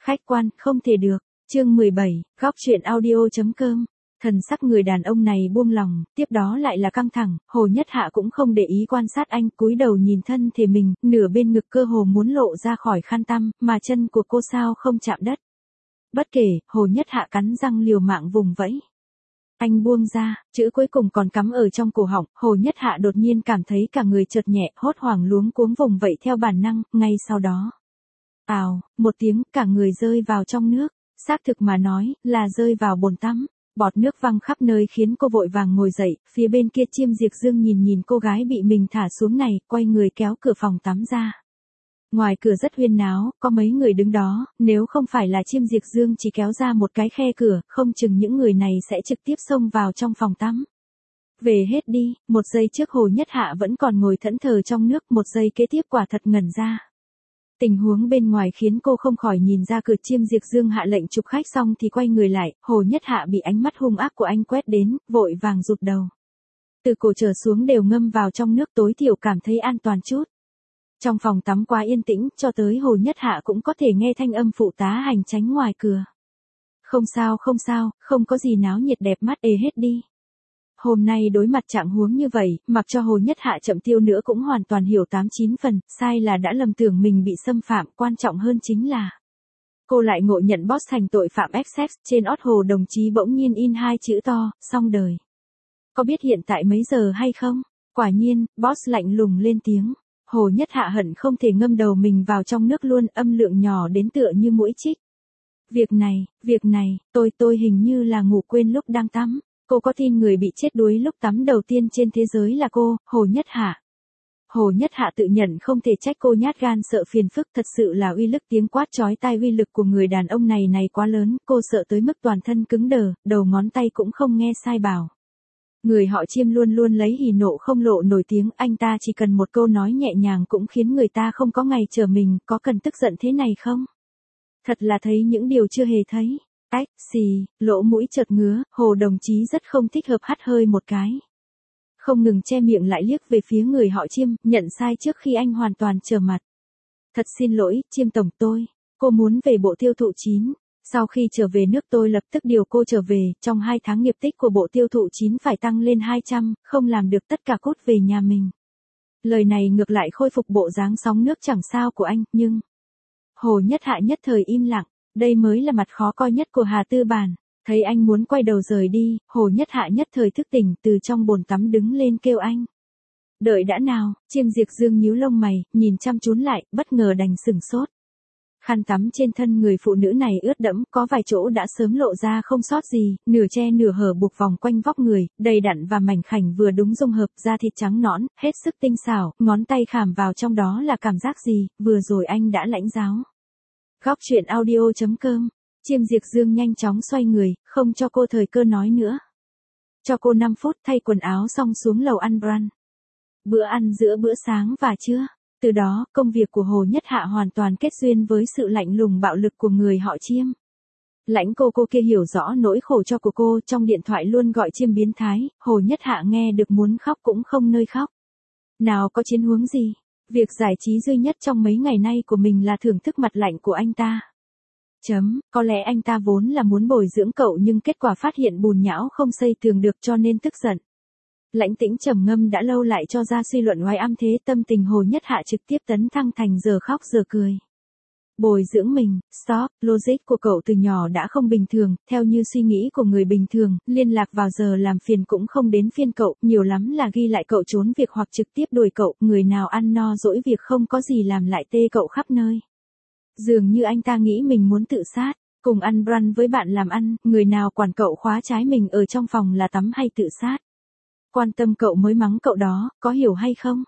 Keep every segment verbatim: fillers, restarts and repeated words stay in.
Khách quan, không thể được. Chương mười bảy, góc truyện audio.com. Thần sắc người đàn ông này buông lòng, tiếp đó lại là căng thẳng, Hồ Nhất Hạ cũng không để ý quan sát anh, cúi đầu nhìn thân thể mình, nửa bên ngực cơ hồ muốn lộ ra khỏi khăn tăm, mà chân của cô sao không chạm đất. Bất kể, Hồ Nhất Hạ cắn răng liều mạng vùng vẫy. Anh buông ra, chữ cuối cùng còn cắm ở trong cổ họng, Hồ Nhất Hạ đột nhiên cảm thấy cả người chợt nhẹ, hốt hoảng luống cuống vùng vẫy theo bản năng, ngay sau đó. Ào, một tiếng, cả người rơi vào trong nước, xác thực mà nói, là rơi vào bồn tắm. Bọt nước văng khắp nơi khiến cô vội vàng ngồi dậy, phía bên kia Chiêm Diệp Dương nhìn nhìn cô gái bị mình thả xuống này, quay người kéo cửa phòng tắm ra. Ngoài cửa rất huyên náo, có mấy người đứng đó, nếu không phải là Chiêm Diệp Dương chỉ kéo ra một cái khe cửa, không chừng những người này sẽ trực tiếp xông vào trong phòng tắm. Về hết đi, một giây trước Hồ Nhất Hạ vẫn còn ngồi thẫn thờ trong nước, một giây kế tiếp quả thật ngẩn ra. Tình huống bên ngoài khiến cô không khỏi nhìn ra cửa. Chiêm Diệp Dương hạ lệnh chụp khách xong thì quay người lại, Hồ Nhất Hạ bị ánh mắt hung ác của anh quét đến, vội vàng rụt đầu. Từ cổ trở xuống đều ngâm vào trong nước, tối thiểu cảm thấy an toàn chút. Trong phòng tắm quá yên tĩnh, cho tới Hồ Nhất Hạ cũng có thể nghe thanh âm phụ tá hành chánh ngoài cửa. Không sao không sao, không có gì náo nhiệt, đẹp mắt ê hết đi. Hôm nay đối mặt trạng huống như vậy, mặc cho Hồ Nhất Hạ chậm tiêu nữa cũng hoàn toàn hiểu tám chín phần, sai là đã lầm tưởng mình bị xâm phạm, quan trọng hơn chính là cô lại ngộ nhận boss thành tội phạm ép sex, trên ót Hồ đồng chí bỗng nhiên in hai chữ to, xong đời. Có biết hiện tại mấy giờ hay không? Quả nhiên, boss lạnh lùng lên tiếng. Hồ Nhất Hạ hận không thể ngâm đầu mình vào trong nước luôn, âm lượng nhỏ đến tựa như mũi chích. Việc này, việc này, tôi tôi hình như là ngủ quên lúc đang tắm. Cô có tin người bị chết đuối lúc tắm đầu tiên trên thế giới là cô, Hồ Nhất Hạ. Hồ Nhất Hạ tự nhận không thể trách cô nhát gan sợ phiền phức, thật sự là uy lực tiếng quát chói tai uy lực của người đàn ông này này quá lớn, cô sợ tới mức toàn thân cứng đờ, đầu ngón tay cũng không nghe sai bảo. Người họ Chiêm luôn luôn lấy hỉ nộ không lộ nổi tiếng, anh ta chỉ cần một câu nói nhẹ nhàng cũng khiến người ta không có ngày chờ mình, có cần tức giận thế này không? Thật là thấy những điều chưa hề thấy. Ách, xì, lỗ mũi chợt ngứa, Hồ đồng chí rất không thích hợp, hắt hơi một cái. Không ngừng che miệng lại liếc về phía người họ Chiêm, nhận sai trước khi anh hoàn toàn trở mặt. Thật xin lỗi, Chiêm tổng tôi, cô muốn về bộ tiêu thụ chín. Sau khi trở về nước tôi lập tức điều cô trở về, trong hai tháng nghiệp tích của bộ tiêu thụ chín phải tăng lên hai trăm, không làm được tất cả cút về nhà mình. Lời này ngược lại khôi phục bộ dáng sóng nước chẳng sao của anh, nhưng... Hồ Nhất Hạ nhất thời im lặng. Đây mới là mặt khó coi nhất của Hà Tư Bản. Thấy anh muốn quay đầu rời đi, Hồ Nhất Hạ nhất thời thức tỉnh, từ trong bồn tắm đứng lên kêu anh. Đợi đã nào, Chiêm Diệp Dương nhíu lông mày, nhìn chăm chú lại, bất ngờ đành sửng sốt. Khăn tắm trên thân người phụ nữ này ướt đẫm, có vài chỗ đã sớm lộ ra không sót gì, nửa che nửa hở buộc vòng quanh vóc người, đầy đặn và mảnh khảnh vừa đúng dung hợp, da thịt trắng nõn, hết sức tinh xảo, ngón tay khảm vào trong đó là cảm giác gì, vừa rồi anh đã lãnh giáo. Góc truyện audio.com. Chiêm Diệp Dương nhanh chóng xoay người, không cho cô thời cơ nói nữa. Cho cô năm phút thay quần áo xong xuống lầu ăn brunch. Bữa ăn giữa bữa sáng và trưa. Từ đó, công việc của Hồ Nhất Hạ hoàn toàn kết duyên với sự lạnh lùng bạo lực của người họ Chiêm. Lãnh cô cô kia hiểu rõ nỗi khổ cho của cô, trong điện thoại luôn gọi Chiêm biến thái, Hồ Nhất Hạ nghe được muốn khóc cũng không nơi khóc. Nào có chiến huống gì? Việc giải trí duy nhất trong mấy ngày nay của mình là thưởng thức mặt lạnh của anh ta. Chấm, có lẽ anh ta vốn là muốn bồi dưỡng cậu nhưng kết quả phát hiện bùn nhão không xây tường được cho nên tức giận. Lãnh Tĩnh trầm ngâm đã lâu lại cho ra suy luận oai âm thế, tâm tình Hồ Nhất Hạ trực tiếp tấn thăng thành giờ khóc giờ cười. Bồi dưỡng mình, stop, logic của cậu từ nhỏ đã không bình thường, theo như suy nghĩ của người bình thường, liên lạc vào giờ làm phiền cũng không đến phiên cậu, nhiều lắm là ghi lại cậu trốn việc hoặc trực tiếp đuổi cậu, người nào ăn no dỗi việc không có gì làm lại tê cậu khắp nơi. Dường như anh ta nghĩ mình muốn tự sát, cùng ăn brunch với bạn làm ăn, người nào quản cậu khóa trái mình ở trong phòng là tắm hay tự sát. Quan tâm cậu mới mắng cậu đó, có hiểu hay không?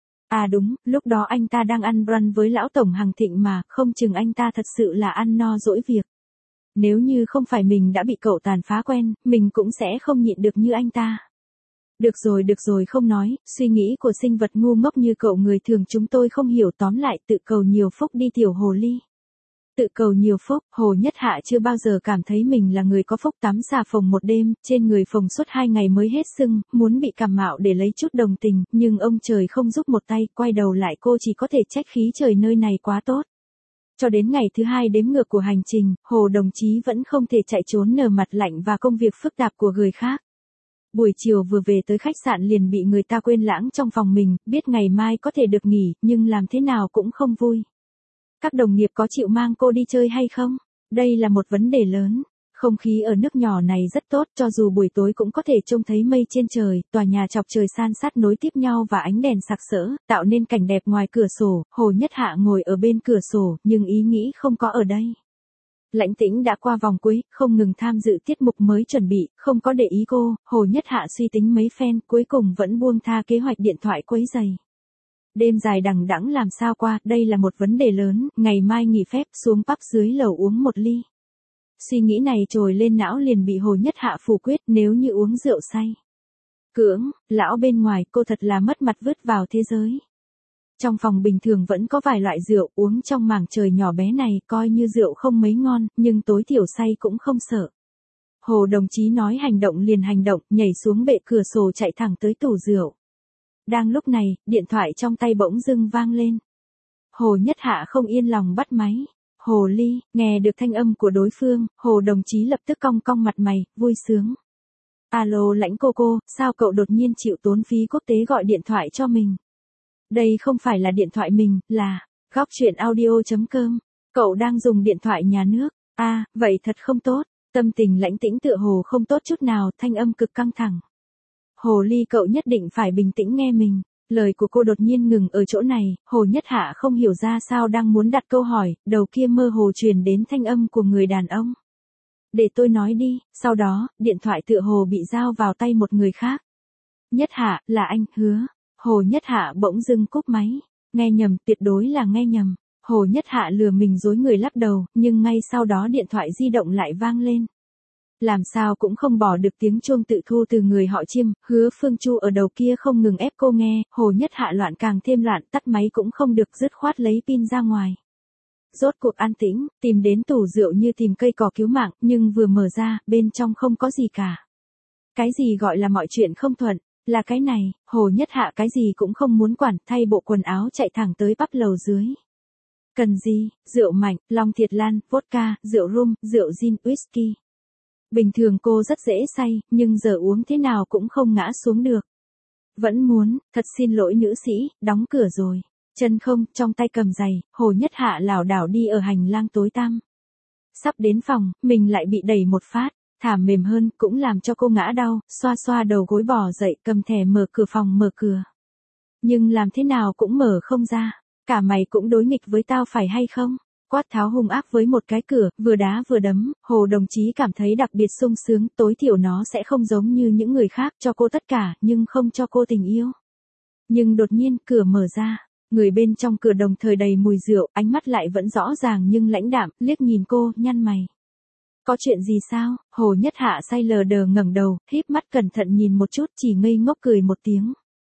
À đúng, lúc đó anh ta đang ăn brunch với lão tổng Hằng Thịnh mà, không chừng anh ta thật sự là ăn no dỗi việc. Nếu như không phải mình đã bị cậu tàn phá quen, mình cũng sẽ không nhịn được như anh ta. Được rồi được rồi không nói, suy nghĩ của sinh vật ngu ngốc như cậu người thường chúng tôi không hiểu, tóm lại tự cầu nhiều phúc đi tiểu hồ ly. Tự cầu nhiều phúc, Hồ Nhất Hạ chưa bao giờ cảm thấy mình là người có phúc, tắm xà phòng một đêm, trên người phồng suốt hai ngày mới hết sưng, muốn bị cảm mạo để lấy chút đồng tình, nhưng ông trời không giúp một tay, quay đầu lại cô chỉ có thể trách khí trời nơi này quá tốt. Cho đến ngày thứ hai đếm ngược của hành trình, Hồ đồng chí vẫn không thể chạy trốn nở mặt lạnh và công việc phức tạp của người khác. Buổi chiều vừa về tới khách sạn liền bị người ta quên lãng trong phòng mình, biết ngày mai có thể được nghỉ, nhưng làm thế nào cũng không vui. Các đồng nghiệp có chịu mang cô đi chơi hay không? Đây là một vấn đề lớn. Không khí ở nước nhỏ này rất tốt, cho dù buổi tối cũng có thể trông thấy mây trên trời, tòa nhà chọc trời san sát nối tiếp nhau và ánh đèn sặc sỡ, tạo nên cảnh đẹp ngoài cửa sổ. Hồ Nhất Hạ ngồi ở bên cửa sổ, nhưng ý nghĩ không có ở đây. Lãnh Tĩnh đã qua vòng cuối, không ngừng tham dự tiết mục mới chuẩn bị, không có để ý cô. Hồ Nhất Hạ suy tính mấy phen, cuối cùng vẫn buông tha kế hoạch điện thoại quấy rầy. Đêm dài đằng đẵng làm sao qua, đây là một vấn đề lớn. Ngày mai nghỉ phép, xuống pub dưới lầu uống một ly. Suy nghĩ này trồi lên não liền bị Hồ Nhất Hạ phủ quyết, nếu như uống rượu say. Cưỡng, lão bên ngoài, cô thật là mất mặt vứt vào thế giới. Trong phòng bình thường vẫn có vài loại rượu, uống trong mảng trời nhỏ bé này, coi như rượu không mấy ngon, nhưng tối thiểu say cũng không sợ. Hồ đồng chí nói hành động liền hành động, nhảy xuống bệ cửa sổ chạy thẳng tới tủ rượu. Đang lúc này, điện thoại trong tay bỗng dưng vang lên. Hồ Nhất Hạ không yên lòng bắt máy. Hồ Ly, nghe được thanh âm của đối phương, Hồ đồng chí lập tức cong cong mặt mày, vui sướng. Alo Lãnh cô cô, sao cậu đột nhiên chịu tốn phí quốc tế gọi điện thoại cho mình? Đây không phải là điện thoại mình, là góc chuyện audio chấm com. Cậu đang dùng điện thoại nhà nước. À, vậy thật không tốt. Tâm tình Lãnh Tĩnh tựa hồ không tốt chút nào, thanh âm cực căng thẳng. Hồ Ly cậu nhất định phải bình tĩnh nghe mình. Lời của cô đột nhiên ngừng ở chỗ này, Hồ Nhất Hạ không hiểu ra sao đang muốn đặt câu hỏi, đầu kia mơ hồ truyền đến thanh âm của người đàn ông. Để tôi nói đi, sau đó, điện thoại tựa hồ bị giao vào tay một người khác. Nhất Hạ, là anh, hứa. Hồ Nhất Hạ bỗng dưng cúp máy. Nghe nhầm, tuyệt đối là nghe nhầm. Hồ Nhất Hạ lừa mình dối người lắc đầu, nhưng ngay sau đó điện thoại di động lại vang lên. Làm sao cũng không bỏ được tiếng chuông tự thu từ người họ Chiêm, Hứa Phương Chu ở đầu kia không ngừng ép cô nghe, Hồ Nhất Hạ loạn càng thêm loạn, tắt máy cũng không được, dứt khoát lấy pin ra ngoài. Rốt cuộc an tĩnh, tìm đến tủ rượu như tìm cây cỏ cứu mạng, nhưng vừa mở ra, bên trong không có gì cả. Cái gì gọi là mọi chuyện không thuận, là cái này, Hồ Nhất Hạ cái gì cũng không muốn quản, thay bộ quần áo chạy thẳng tới pub lầu dưới. Cần gì, rượu mạnh, long thiệt lan, vodka, rượu rum, rượu gin, whisky. Bình thường cô rất dễ say, nhưng giờ uống thế nào cũng không ngã xuống được. Vẫn muốn, thật xin lỗi nữ sĩ, đóng cửa rồi. Chân không, trong tay cầm giày, Hồ Nhất Hạ lảo đảo đi ở hành lang tối tăm. Sắp đến phòng, mình lại bị đẩy một phát, thảm mềm hơn, cũng làm cho cô ngã đau, xoa xoa đầu gối bò dậy, cầm thẻ mở cửa phòng mở cửa. Nhưng làm thế nào cũng mở không ra, cả mày cũng đối nghịch với tao phải hay không? Quát tháo hung ác với một cái cửa, vừa đá vừa đấm, Hồ đồng chí cảm thấy đặc biệt sung sướng, tối thiểu nó sẽ không giống như những người khác, cho cô tất cả, nhưng không cho cô tình yêu. Nhưng đột nhiên, cửa mở ra, người bên trong cửa đồng thời đầy mùi rượu, ánh mắt lại vẫn rõ ràng nhưng lãnh đạm, liếc nhìn cô, nhăn mày. Có chuyện gì sao? Hồ Nhất Hạ say lờ đờ ngẩng đầu, híp mắt cẩn thận nhìn một chút, chỉ ngây ngốc cười một tiếng.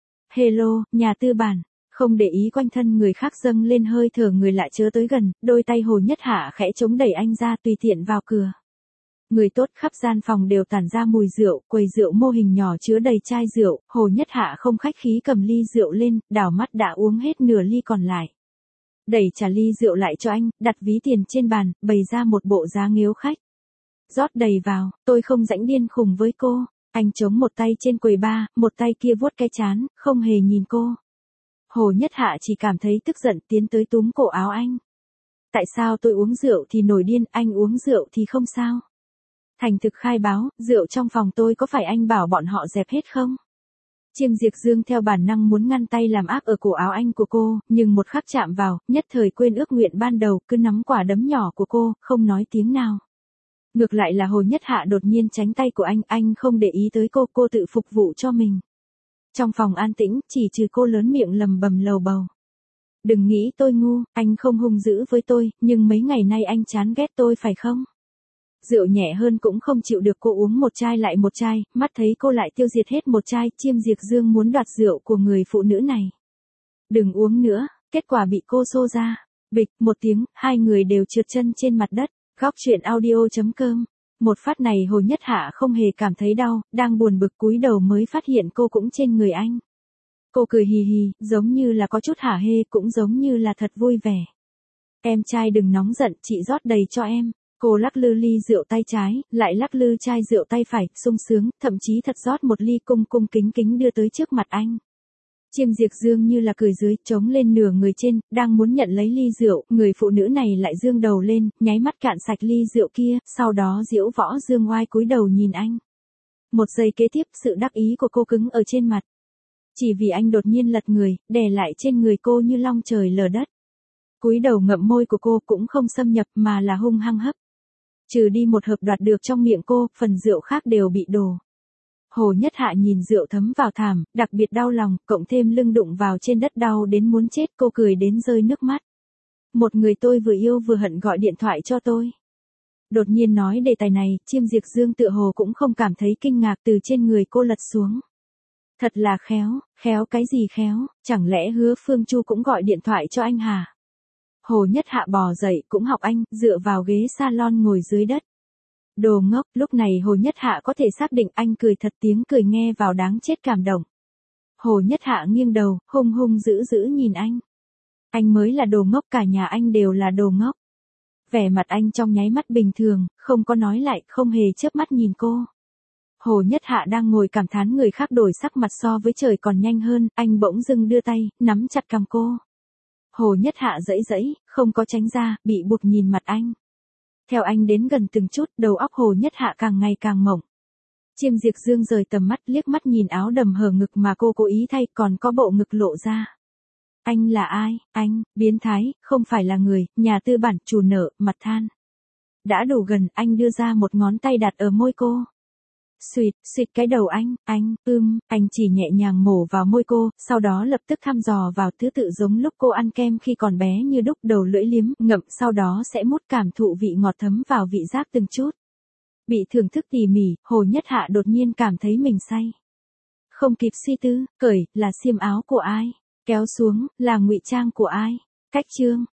Hello, nhà tư bản. Không để ý quanh thân người khác dâng lên hơi thở người lạ chớ tới gần, đôi tay Hồ Nhất Hạ khẽ chống đẩy anh ra tùy tiện vào cửa. Người tốt khắp gian phòng đều tản ra mùi rượu, quầy rượu mô hình nhỏ chứa đầy chai rượu, Hồ Nhất Hạ không khách khí cầm ly rượu lên, đảo mắt đã uống hết nửa ly còn lại. Đẩy trả ly rượu lại cho anh, đặt ví tiền trên bàn, bày ra một bộ giá nghếu khách. Rót đầy vào, tôi không rãnh điên khùng với cô. Anh chống một tay trên quầy bar, một tay kia vuốt cái trán, không hề nhìn cô. Hồ Nhất Hạ chỉ cảm thấy tức giận tiến tới túm cổ áo anh. Tại sao tôi uống rượu thì nổi điên, anh uống rượu thì không sao? Thành thực khai báo, rượu trong phòng tôi có phải anh bảo bọn họ dẹp hết không? Chiêm Diệp Dương theo bản năng muốn ngăn tay làm áp ở cổ áo anh của cô, nhưng một khắc chạm vào, nhất thời quên ước nguyện ban đầu, cứ nắm quả đấm nhỏ của cô, không nói tiếng nào. Ngược lại là Hồ Nhất Hạ đột nhiên tránh tay của anh, anh không để ý tới cô, cô tự phục vụ cho mình. Trong phòng an tĩnh, chỉ trừ cô lớn miệng lầm bầm lầu bầu. Đừng nghĩ tôi ngu, anh không hung dữ với tôi, nhưng mấy ngày nay anh chán ghét tôi phải không? Rượu nhẹ hơn cũng không chịu được, cô uống một chai lại một chai, mắt thấy cô lại tiêu diệt hết một chai, Chiêm Diệp Dương muốn đoạt rượu của người phụ nữ này. Đừng uống nữa, kết quả bị cô xô ra. Bịch, một tiếng, hai người đều trượt chân trên mặt đất. Góc chuyện audio chấm com. Một phát này Hồ Nhất Hạ không hề cảm thấy đau, đang buồn bực cúi đầu mới phát hiện cô cũng trên người anh. Cô cười hì hì, giống như là có chút hả hê, cũng giống như là thật vui vẻ. Em trai đừng nóng giận, chị rót đầy cho em. Cô lắc lư ly rượu tay trái, lại lắc lư chai rượu tay phải, sung sướng, thậm chí thật rót một ly cung cung kính kính đưa tới trước mặt anh. Chiêm Diệp Dương như là cười dưới, trống lên nửa người trên, đang muốn nhận lấy ly rượu, người phụ nữ này lại dương đầu lên, nháy mắt cạn sạch ly rượu kia, sau đó diễu võ dương oai cúi đầu nhìn anh. Một giây kế tiếp, sự đắc ý của cô cứng ở trên mặt. Chỉ vì anh đột nhiên lật người, đè lại trên người cô như long trời lở đất. Cúi đầu ngậm môi của cô cũng không xâm nhập mà là hung hăng hấp. Trừ đi một hớp đoạt được trong miệng cô, phần rượu khác đều bị đổ. Hồ Nhất Hạ nhìn rượu thấm vào thảm, đặc biệt đau lòng, cộng thêm lưng đụng vào trên đất đau đến muốn chết, cô cười đến rơi nước mắt. Một người tôi vừa yêu vừa hận gọi điện thoại cho tôi. Đột nhiên nói đề tài này, Chiêm Diệp Dương tựa hồ cũng không cảm thấy kinh ngạc, từ trên người cô lật xuống. Thật là khéo, khéo cái gì khéo, chẳng lẽ Hứa Phương Chu cũng gọi điện thoại cho anh hả? Hồ Nhất Hạ bò dậy cũng học anh, dựa vào ghế salon ngồi dưới đất. Đồ ngốc, lúc này Hồ Nhất Hạ có thể xác định anh cười thật, tiếng cười nghe vào đáng chết cảm động. Hồ Nhất Hạ nghiêng đầu, hung hung dữ dữ nhìn anh. Anh mới là đồ ngốc, cả nhà anh đều là đồ ngốc. Vẻ mặt anh trong nháy mắt bình thường, không có nói lại, không hề chớp mắt nhìn cô. Hồ Nhất Hạ đang ngồi cảm thán người khác đổi sắc mặt so với trời còn nhanh hơn, anh bỗng dưng đưa tay, nắm chặt cằm cô. Hồ Nhất Hạ giãy giãy, không có tránh ra, bị buộc nhìn mặt anh. Theo anh đến gần từng chút, đầu óc Hồ Nhất Hạ càng ngày càng mộng. Chiêm Diệp Dương rời tầm mắt, liếc mắt nhìn áo đầm hở ngực mà cô cố ý thay, còn có bộ ngực lộ ra. Anh là ai? Anh, biến thái, không phải là người, nhà tư bản, chủ nợ, mặt than. Đã đủ gần, anh đưa ra một ngón tay đặt ở môi cô. Xuyệt, xuyệt cái đầu anh, anh, ưm, anh chỉ nhẹ nhàng mổ vào môi cô, sau đó lập tức thăm dò vào thứ tự giống lúc cô ăn kem khi còn bé như đúc, đầu lưỡi liếm, ngậm, sau đó sẽ mút cảm thụ vị ngọt thấm vào vị giác từng chút. Bị thưởng thức tỉ mỉ, Hồ Nhất Hạ đột nhiên cảm thấy mình say. Không kịp suy tư, cởi, là xiêm áo của ai? Kéo xuống, là ngụy trang của ai? Cách chương.